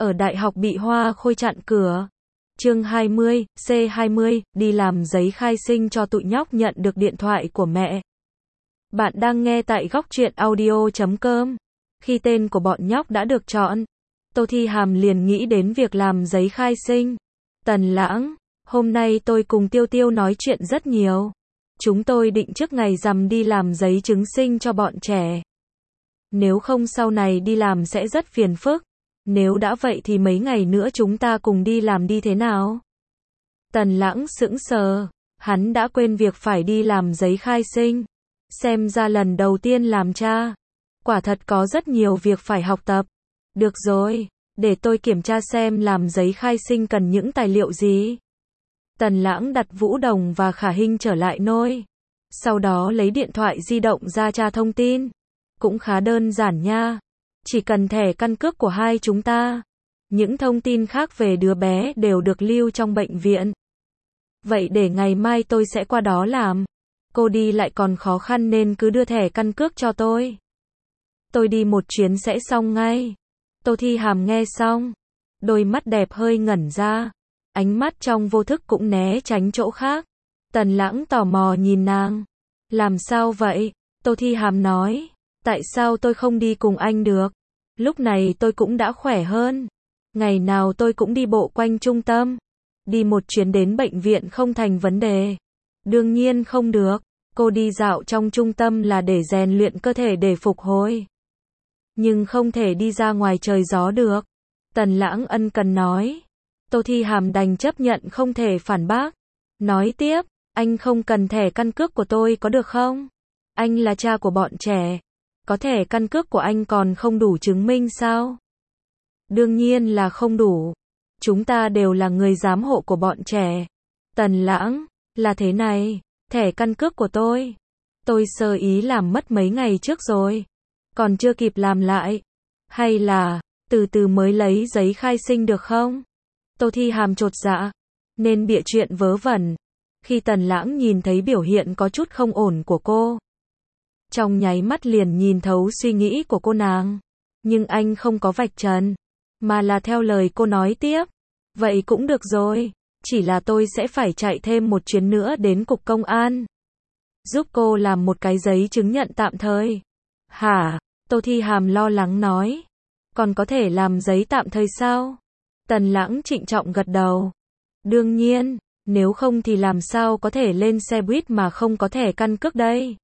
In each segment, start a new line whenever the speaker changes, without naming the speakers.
ở đại học bị Hoa Khôi chặn cửa. Chương 20, C20, đi làm giấy khai sinh cho tụi nhóc nhận được điện thoại của mẹ. Bạn đang nghe tại góc truyện audio.com. Khi tên của bọn nhóc đã được chọn, Tô Thi Hàm liền nghĩ đến việc làm giấy khai sinh. Tần Lãng, hôm nay tôi cùng Tiêu Tiêu nói chuyện rất nhiều. Chúng tôi định trước ngày rằm đi làm giấy chứng sinh cho bọn trẻ. Nếu không sau này đi làm sẽ rất phiền phức. Nếu đã vậy thì mấy ngày nữa chúng ta cùng đi làm đi thế nào? Tần Lãng sững sờ, hắn đã quên việc phải đi làm giấy khai sinh. Xem ra lần đầu tiên làm cha, quả thật có rất nhiều việc phải học tập. Được rồi, để tôi kiểm tra xem làm giấy khai sinh cần những tài liệu gì. Tần Lãng đặt Vũ Đồng và Khả Hinh trở lại nôi. Sau đó lấy điện thoại di động ra tra thông tin. Cũng khá đơn giản nha. Chỉ cần thẻ căn cước của hai chúng ta. Những thông tin khác về đứa bé đều được lưu trong bệnh viện. Vậy để ngày mai tôi sẽ qua đó làm. Cô đi lại còn khó khăn nên cứ đưa thẻ căn cước cho tôi. Tôi đi một chuyến sẽ xong ngay. Tô Thi Hàm nghe xong, đôi mắt đẹp hơi ngẩn ra. Ánh mắt trong vô thức cũng né tránh chỗ khác. Tần Lãng tò mò nhìn nàng. Làm sao vậy? Tô Thi Hàm nói. Tại sao tôi không đi cùng anh được? Lúc này tôi cũng đã khỏe hơn. Ngày nào tôi cũng đi bộ quanh trung tâm. Đi một chuyến đến bệnh viện không thành vấn đề. Đương nhiên không được. Cô đi dạo trong trung tâm là để rèn luyện cơ thể để phục hồi. Nhưng không thể đi ra ngoài trời gió được. Tần Lãng ân cần nói. Tô Thi Hàm đành chấp nhận không thể phản bác. Nói tiếp, anh không cần thẻ căn cước của tôi có được không? Anh là cha của bọn trẻ. Có thẻ căn cước của anh còn không đủ chứng minh sao? Đương nhiên là không đủ. Chúng ta đều là người giám hộ của bọn trẻ. Tần Lãng, là thế này, thẻ căn cước của tôi sơ ý làm mất mấy ngày trước rồi. Còn chưa kịp làm lại. Hay là, từ từ mới lấy giấy khai sinh được không? Tô Thi Hàm chột dạ, nên bịa chuyện vớ vẩn. Khi Tần Lãng nhìn thấy biểu hiện có chút không ổn của cô, trong nháy mắt liền nhìn thấu suy nghĩ của cô nàng. Nhưng anh không có vạch trần, mà là theo lời cô nói tiếp. Vậy cũng được rồi, chỉ là tôi sẽ phải chạy thêm một chuyến nữa đến cục công an. Giúp cô làm một cái giấy chứng nhận tạm thời. Hả? Tô Thi Hàm lo lắng nói. Còn có thể làm giấy tạm thời sao? Tần Lãng trịnh trọng gật đầu. Đương nhiên, nếu không thì làm sao có thể lên xe buýt mà không có thẻ căn cước đây?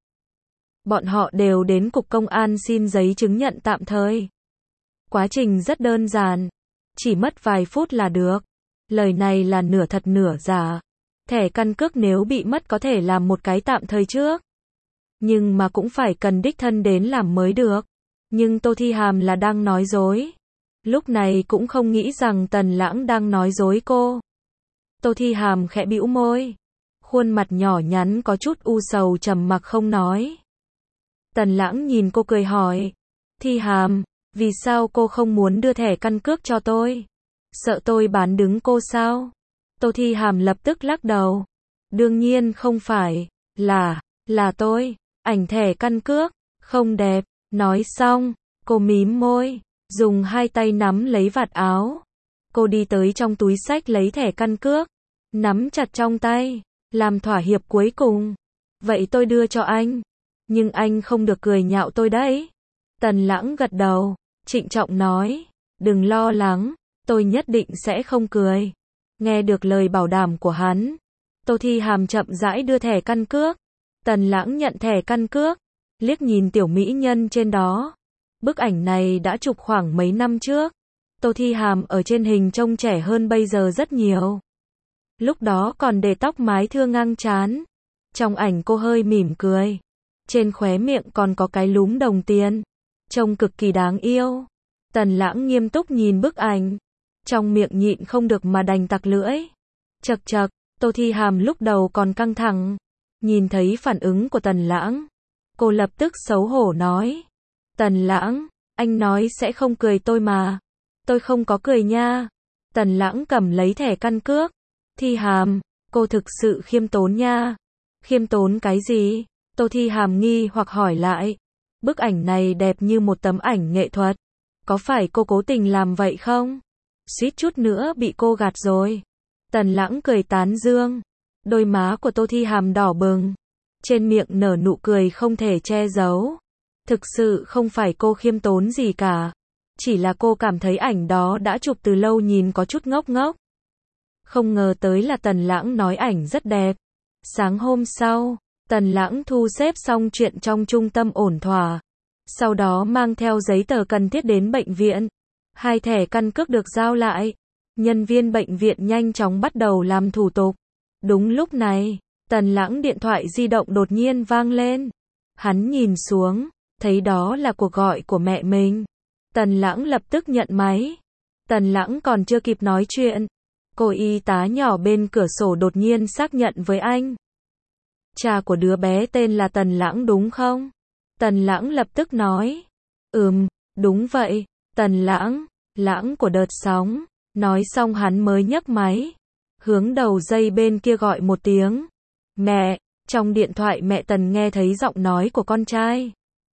Bọn họ đều đến cục công an xin giấy chứng nhận tạm thời. Quá trình rất đơn giản, chỉ mất vài phút là được. Lời này là nửa thật nửa giả. Thẻ căn cước nếu bị mất có thể làm một cái tạm thời trước. Nhưng mà cũng phải cần đích thân đến làm mới được. Nhưng Tô Thi Hàm là đang nói dối. Lúc này cũng không nghĩ rằng Tần Lãng đang nói dối cô. Tô Thi Hàm khẽ bĩu môi. Khuôn mặt nhỏ nhắn có chút u sầu trầm mặc không nói. Tần Lãng nhìn cô cười hỏi. Thi Hàm, vì sao cô không muốn đưa thẻ căn cước cho tôi? Sợ tôi bán đứng cô sao? Tô Thi Hàm lập tức lắc đầu. Đương nhiên không phải, là tôi, ảnh thẻ căn cước, không đẹp. Nói xong, cô mím môi, dùng hai tay nắm lấy vạt áo. Cô đi tới trong túi xách lấy thẻ căn cước, nắm chặt trong tay, làm thỏa hiệp cuối cùng. Vậy tôi đưa cho anh, nhưng anh không được cười nhạo tôi đấy. Tần Lãng gật đầu, trịnh trọng nói, đừng lo lắng, tôi nhất định sẽ không cười. Nghe được lời bảo đảm của hắn, Tô Thi Hàm chậm rãi đưa thẻ căn cước. Tần Lãng nhận thẻ căn cước, liếc nhìn tiểu mỹ nhân trên đó. Bức ảnh này đã chụp khoảng mấy năm trước. Tô Thi Hàm ở trên hình trông trẻ hơn bây giờ rất nhiều. Lúc đó còn để tóc mái thưa ngang trán. Trong ảnh cô hơi mỉm cười. Trên khóe miệng còn có cái lúm đồng tiền. Trông cực kỳ đáng yêu. Tần Lãng nghiêm túc nhìn bức ảnh. Trong miệng nhịn không được mà đành tặc lưỡi. Chậc chậc, Tô Thi Hàm lúc đầu còn căng thẳng. Nhìn thấy phản ứng của Tần Lãng, cô lập tức xấu hổ nói. Tần Lãng, anh nói sẽ không cười tôi mà. Tôi không có cười nha. Tần Lãng cầm lấy thẻ căn cước. Thi Hàm, cô thực sự khiêm tốn nha. Khiêm tốn cái gì? Tô Thi Hàm nghi hoặc hỏi lại. Bức ảnh này đẹp như một tấm ảnh nghệ thuật. Có phải cô cố tình làm vậy không? suýt chút nữa bị cô gạt rồi. Tần Lãng cười tán dương. Đôi má của Tô Thi Hàm đỏ bừng. Trên miệng nở nụ cười không thể che giấu. Thực sự không phải cô khiêm tốn gì cả. Chỉ là cô cảm thấy ảnh đó đã chụp từ lâu nhìn có chút ngốc ngốc. Không ngờ tới là Tần Lãng nói ảnh rất đẹp. Sáng hôm sau, Tần Lãng thu xếp xong chuyện trong trung tâm ổn thỏa. Sau đó mang theo giấy tờ cần thiết đến bệnh viện. 2 thẻ căn cước được giao lại. Nhân viên bệnh viện nhanh chóng bắt đầu làm thủ tục. Đúng lúc này, Tần Lãng điện thoại di động đột nhiên vang lên. Hắn nhìn xuống, thấy đó là cuộc gọi của mẹ mình. Tần Lãng lập tức nhận máy. Tần Lãng còn chưa kịp nói chuyện. Cô y tá nhỏ bên cửa sổ đột nhiên xác nhận với anh. Cha của đứa bé tên là Tần Lãng đúng không? Tần Lãng lập tức nói. Đúng vậy, Tần Lãng, Lãng của đợt sóng. Nói xong hắn mới nhấc máy. Hướng đầu dây bên kia gọi một tiếng. Mẹ, trong điện thoại mẹ Tần nghe thấy giọng nói của con trai.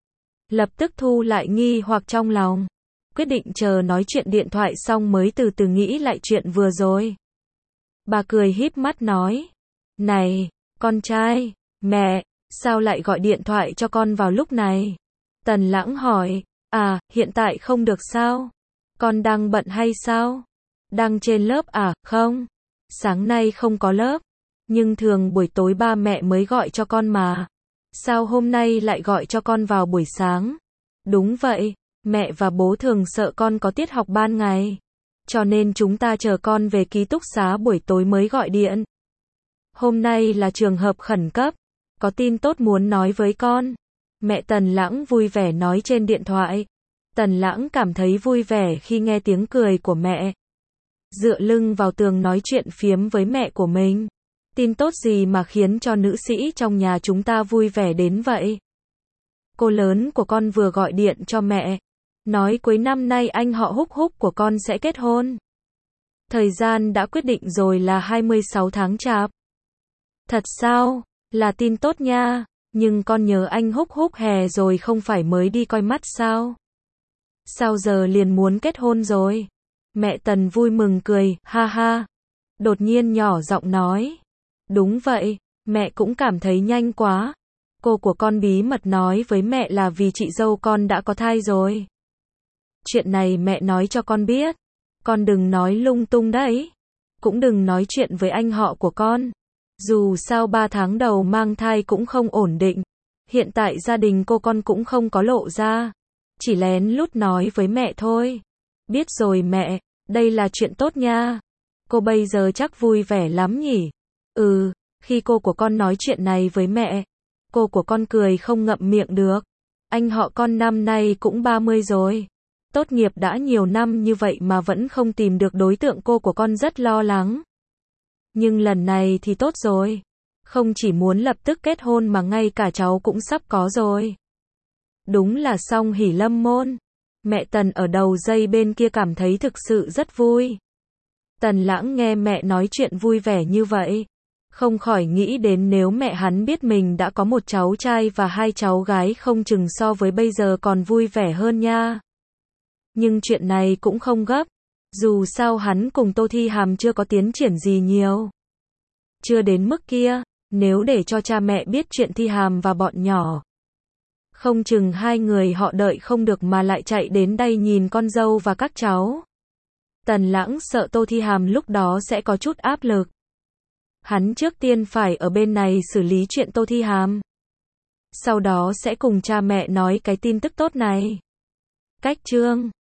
Lập tức thu lại nghi hoặc trong lòng. Quyết định chờ nói chuyện điện thoại xong mới từ từ nghĩ lại chuyện vừa rồi. Bà cười híp mắt nói. Này, con trai, mẹ, sao lại gọi điện thoại cho con vào lúc này? Tần Lãng hỏi. À, hiện tại không được sao? Con đang bận hay sao? Đang trên lớp à? Không. Sáng nay không có lớp. Nhưng thường buổi tối ba mẹ mới gọi cho con mà. Sao hôm nay lại gọi cho con vào buổi sáng? Đúng vậy, mẹ và bố thường sợ con có tiết học ban ngày. Cho nên chúng ta chờ con về ký túc xá buổi tối mới gọi điện. Hôm nay là trường hợp khẩn cấp. Có tin tốt muốn nói với con. Mẹ Tần Lãng vui vẻ nói trên điện thoại. Tần Lãng cảm thấy vui vẻ khi nghe tiếng cười của mẹ. Dựa lưng vào tường nói chuyện phiếm với mẹ của mình. Tin tốt gì mà khiến cho nữ sĩ trong nhà chúng ta vui vẻ đến vậy? Cô lớn của con vừa gọi điện cho mẹ. Nói cuối năm nay anh họ Húc Húc của con sẽ kết hôn. Thời gian đã quyết định rồi là 26 tháng Chạp. Thật sao? Là tin tốt nha. Nhưng con nhớ anh Húc Húc hè rồi không phải mới đi coi mắt sao? Sao giờ liền muốn kết hôn rồi? Mẹ Tần vui mừng cười, ha ha. Đột nhiên nhỏ giọng nói. Đúng vậy, mẹ cũng cảm thấy nhanh quá. Cô của con bí mật nói với mẹ là vì chị dâu con đã có thai rồi. Chuyện này mẹ nói cho con biết. Con đừng nói lung tung đấy. Cũng đừng nói chuyện với anh họ của con. Dù sao 3 tháng đầu mang thai cũng không ổn định. Hiện tại gia đình cô con cũng không có lộ ra. Chỉ lén lút nói với mẹ thôi. Biết rồi mẹ, đây là chuyện tốt nha. Cô bây giờ chắc vui vẻ lắm nhỉ? Khi cô của con nói chuyện này với mẹ, cô của con cười không ngậm miệng được. Anh họ con năm nay cũng 30 rồi. Tốt nghiệp đã nhiều năm như vậy mà vẫn không tìm được đối tượng, cô của con rất lo lắng. Nhưng lần này thì tốt rồi. Không chỉ muốn lập tức kết hôn mà ngay cả cháu cũng sắp có rồi. Đúng là song hỷ lâm môn. Mẹ Tần ở đầu dây bên kia cảm thấy thực sự rất vui. Tần Lãng nghe mẹ nói chuyện vui vẻ như vậy. Không khỏi nghĩ đến nếu mẹ hắn biết mình đã có một cháu trai và 2 cháu gái không chừng so với bây giờ còn vui vẻ hơn nha. Nhưng chuyện này cũng không gấp. Dù sao hắn cùng Tô Thi Hàm chưa có tiến triển gì nhiều. Chưa đến mức kia, nếu để cho cha mẹ biết chuyện Thi Hàm và bọn nhỏ. Không chừng 2 người họ đợi không được mà lại chạy đến đây nhìn con dâu và các cháu. Tần Lãng sợ Tô Thi Hàm lúc đó sẽ có chút áp lực. Hắn trước tiên phải ở bên này xử lý chuyện Tô Thi Hàm. Sau đó sẽ cùng cha mẹ nói cái tin tức tốt này. Cách chương